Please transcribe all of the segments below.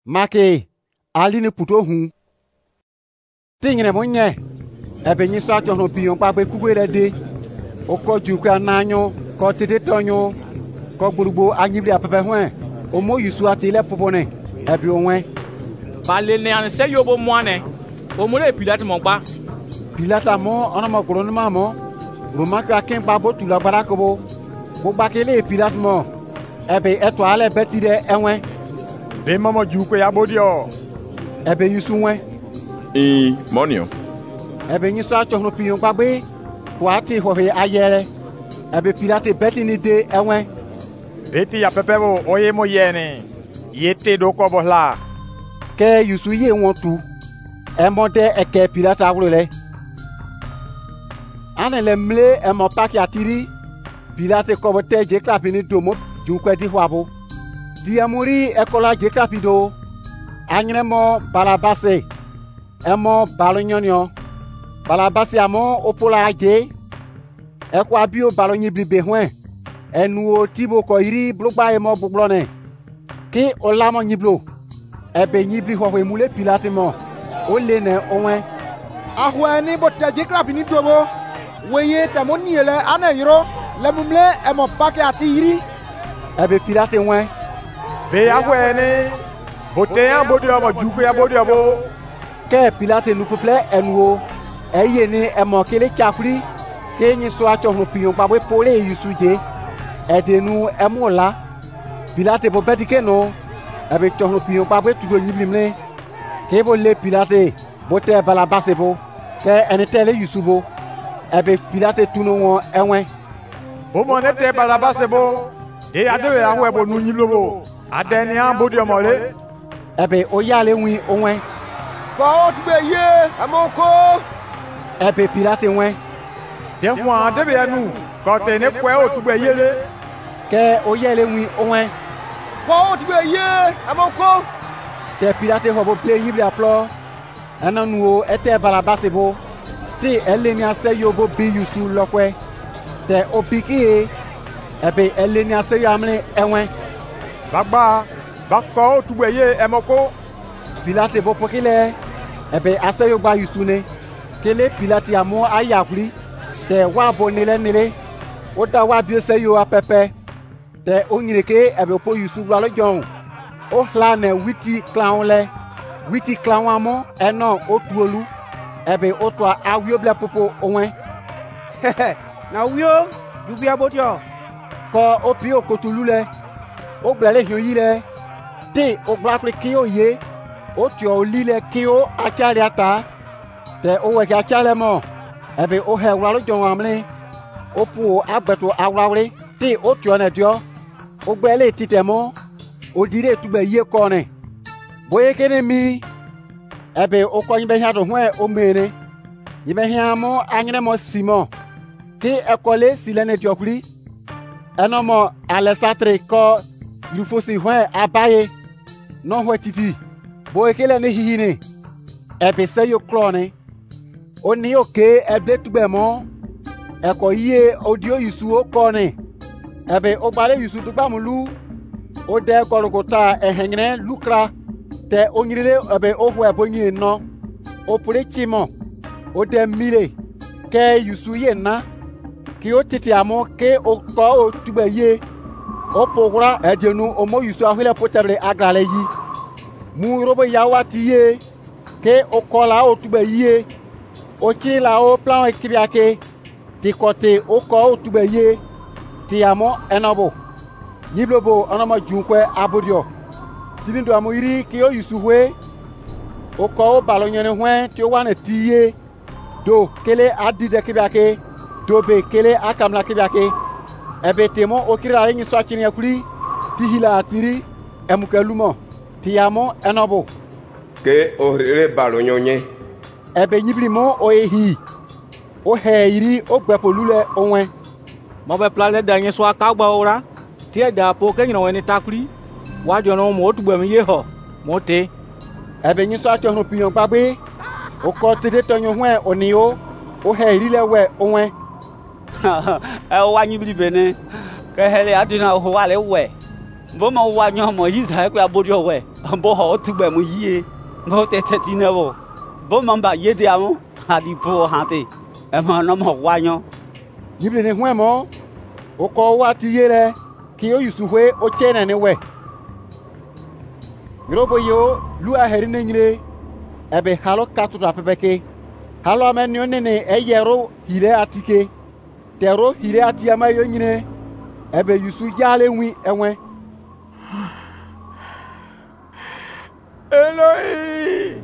Make ali puto hun. Tingre monye. Ebe nyi so acho no piyon pa pe kugwe de. Oko jukwa nanyo, ko tete tonyo, ko gbugbo anyibri apepe hwen. Omo yusu ati le popone. Ebi onwen. Ba le ne an se yobo moane. Omo le Pilate mon pa. Pilate mo ona mo gro nma mo. Roma ka ken pa bo tula bara ko bo. Bo ba kele Pilate mo. Ebe eto ale beti de enwen. Be mama jukwe ya bodio. Ebe yusu wen. Monio. Ebe nyi so acho no piyon pa gbe. Ko ati ho he ayere. Ebe Pilate beti ni de enwen. Beti ya pepebo oye mo yene. Yete do ko bohla. Ke yusu ye won tu. Emode eke Pilate awrele. Ane le mle emo paki atiri. Pilate ko bote je klapi ni domo junkwe di hwabo. Di amuri ekola je klapi do. Anyre mo Balabase. Emo balonyonyo. Balabase amo opola aje. Eko abio balonyi blibe hwen. Enuo tibo ko iri blogba emo buglone. Ki olamo nyiblo. Ebe nyibli hwe mule Pilate mo. Ole ne onwen. Ahwe ni bote je klapi ni domo. Weye tamo niele ana yiro. Le mumle emo pake ati iri. Ebe Pilate wen. Be ahwe ni. Bote ya bodio mo jukwe ya bodio bo. Ke Pilate nu peple enuo. Eye ni emo kele chakuri. Ke nyi so acho no piyon pa we pole yusuje. Edenu emola. Pilate bo bedike no. Ebe cho no piyon pa we tudo nyiblimle. Ke bo le Pilate bote Balabase bo. Ke enetele yusubo. Ebe Pilate tuno won enwen. Bo mo nete Balabase bo. De adewe ahwe bo nu nyiblo bo. Adeni an bodio mo le. Ebe oyale wi onwen. Ko tube ye amoko. Ebe Pilate wen. De fwa debe anu. Ko te ne kwe o tube yele. Ke oyale wi onwen. Ko tube ye amoko. Te Pilate ho bo ple yibre aplo. Ananuo ete Balabase bo. Te eleni ase yo bo bi yusu lokwe. Te opiki ebe eleni ase yo amle enwen. Bagba. Bako tube ye emoko. Pilate bo pokile. Ebe ase yo gba yusu ne. Kele Pilate amo ayakuri. Te wa bo nile. Ota wa bi se yo apepe. Te onyireke ebe po yusu gba lo jon. O hla ne witi clown le. Witi clown amo eno otuolu. Ebe otwa awio bla popo onwen. Na wio dubia botio. Ko opi okotulu le. O gbele hion yi le. Te o gbakle ki o ye. O tio li le ki o achale ata. Te o we ki achale mo. Ebe o he walo jon amle. O pu agbeto awrawre. Te o tio ne dio. O gbele titemo. O dire tube ye kone. Boye kene mi. Ebe o ko yimbe hiato hwe o mene. Yimbe hiamo anyre mo Simon. Ki ekole silene diokuri. Eno mo Alessandre ko yufosi hwe abaye. Non hwe titi. Boye kele ne hihine. Ebe se yo klone. Oni oke ebe tube mo. Eko ye odio yusu o kone. Ebe o gbale yusu tugba mulu. O de Golgotha ehengre lukra. Te onyire ebe ohwe bonye no. O pure chimo. O de mile. Ke yusu ye na. Ki o titi amo ke o ko o tube ye. O pogura ejenu omo yusu ahile potable agrale yi. Mu robo yawati ye. Ke o kola o tube ye. O kiri la o plan ekibiake. Ti kote o ko o tube ye. Ti amo enobo. Nyiblobo onoma junkwe abodio. Tinindo amo iri ki o yusu hwe. O ko o balonyene hwe ti o wane tiye. Do kele adide kibiake. Dobe kele akamla kibiake. Ebe temo o kiri la nyi so akini akuri. Tihila atiri emukelumo. Ti amo enobo. Ke o rere balonyonye. Ebe nyiblimo o ehi. O he iri o gbepolule onwen. Mo be plale danye so akagba ora. Tie da po ke nyino weni takuri. Wa jo no mo tugbe mi ye ho. Mo te. Ebe nyi so acho no piyon gbagbe. O ko tede tonyo hwen oni o. O he iri le we onwen. E wa nyibli bene. Ke hele adina o wa le we. Bo ma wa nyo mo yi za kwa bo dio we. Bo ho tu gbe mo yi e. Bo te ti ne bo. Bo ma ba ye dia mo. Ha di bo ha te. E ma no mo wa nyo. Nyibli ne hwe mo. O ko wa ti ye le. Ki o yusu hwe o chene ne we. Grobo yo lu a heri ne nyire. Ebe halo katu da pepeke. Halo amenyo nene eyero hile atike. Tero hile atiyama yo nyine. Ebe yusu yale wi enwe. Eloi,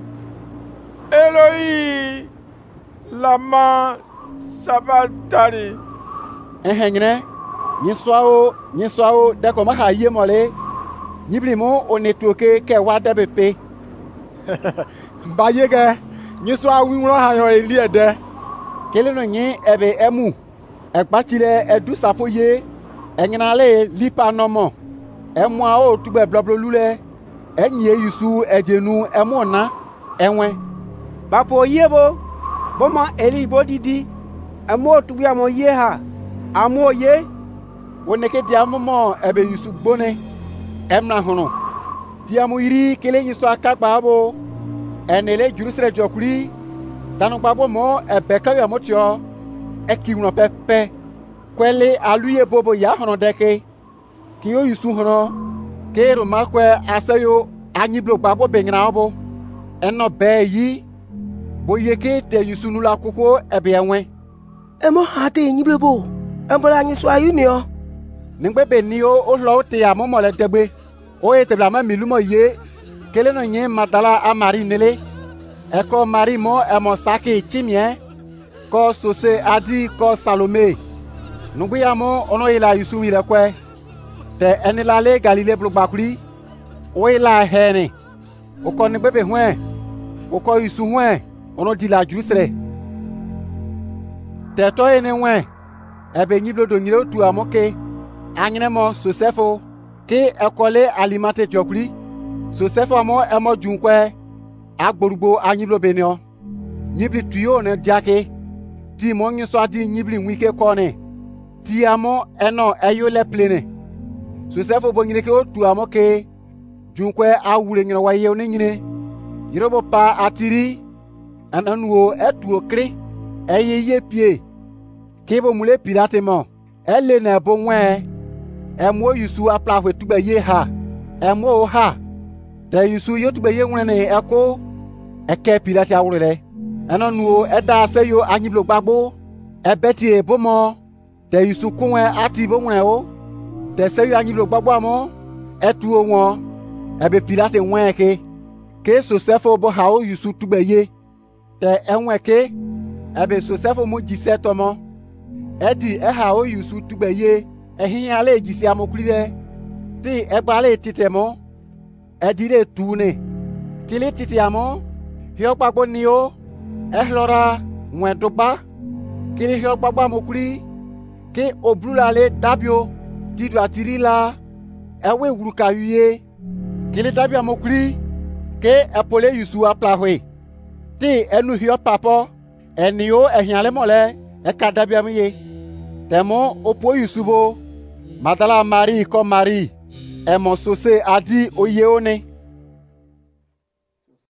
Eloi, lama sabachthani. Nyine. Nyeswao deko ma ha ye mole. Nyibli mo onetoke ke wa debe pe. Ba ye ge. Nyeswa wi won ha yo eli ede. Kele no nyi ebe emu. Ekpachile edu sapo ye. Enyinale lipa nomo. Emu a o tugbe bloblo lule. Enyi yusu ejenu emu na enwe. Bapo yebo. Boma eli bodidi. Emu tugbe amo ye ha. Amo ye. Woneke diamomo ebe yusu gbone. Emna hono. Diamu iri kele nyiso akagba abo. Enele jurusre jokuri. Danu gbabo mo ebe kayo motio. Ekiwno pepe. Kwele aluye bobo ya hono deke. Kiyo yusu hono. Kero makwe asayo anyiblo gbabo benyina abo. Eno be yi. Boyeke te yusu nula koko ebe enwe. Emo hate nyiblo bo. Embola nyiso ayunio. Ningbe be ni o lo te amomo le degbe. O ete bla ma milumo ye. Kele no nye madala a mari nele. Eko mari mo emo sake chimie. Ko sose adi ko Salome. Nungbe ya mo ono ila yusu ile kwe. Te enilale Galile blogbakuri. O ila hene. Oko ningbe be hwen. Oko yusu hwen. Ono di la Jerusalem. Te to ene hwen. Ebe nyiblo do nyile otu amoke. Anyine mo Sosefo. Ke ekole alimate jokuri. Sosefo mo emo junkwe. Agborugbo anyiblo benio. Nyibli tuyo ne diake. Ti mo nyiso adi nyibli nwike kone. Ti amo eno eyo le plene. Sosefo bo nyine ke otu amoke. Junkwe awure nyine waye one nyine. Yirobo pa atiri. Ananuo etuo kri. Eye ye pie. Kebo mule pirate mo. Ele na bo nwe. Emo yusu apla hwe tugbe ye ha. Emo ha. Te yusu yo tugbe ye nwene eko. Eke pirate awure. Eno nuo eda se yo anyiblo gbagbo. Ebeti e bomo. Te yusu kunwe ati bo nwene o. Te se yo anyiblo gbagbo amo. Etu o won. Ebe pirate nwe ke. Ke Sosefo bo ha o yusu tugbe ye. Te enwe ke. Ebe Sosefo mo jise tomo. Edi eha o yusu tugbe ye. Ehin ale jisi amokuri de. Ti egbale titemo. Edi le tune. Kili titi amo. Hio gbagbo ni o. Ehlora nwen doba. Kili hio gbagbo amokuri. Ke oblula le dabio. Tidu atiri la. Ewe wuruka yuye. Kili dabio amokuri. Ke epole yusu aplahwe. Ti enu hio papo. Eni o ehin ale mole. Eka dabio amiye. Temo opo yusubo. Madala Marie ko Marie. Emo sose adi oye one.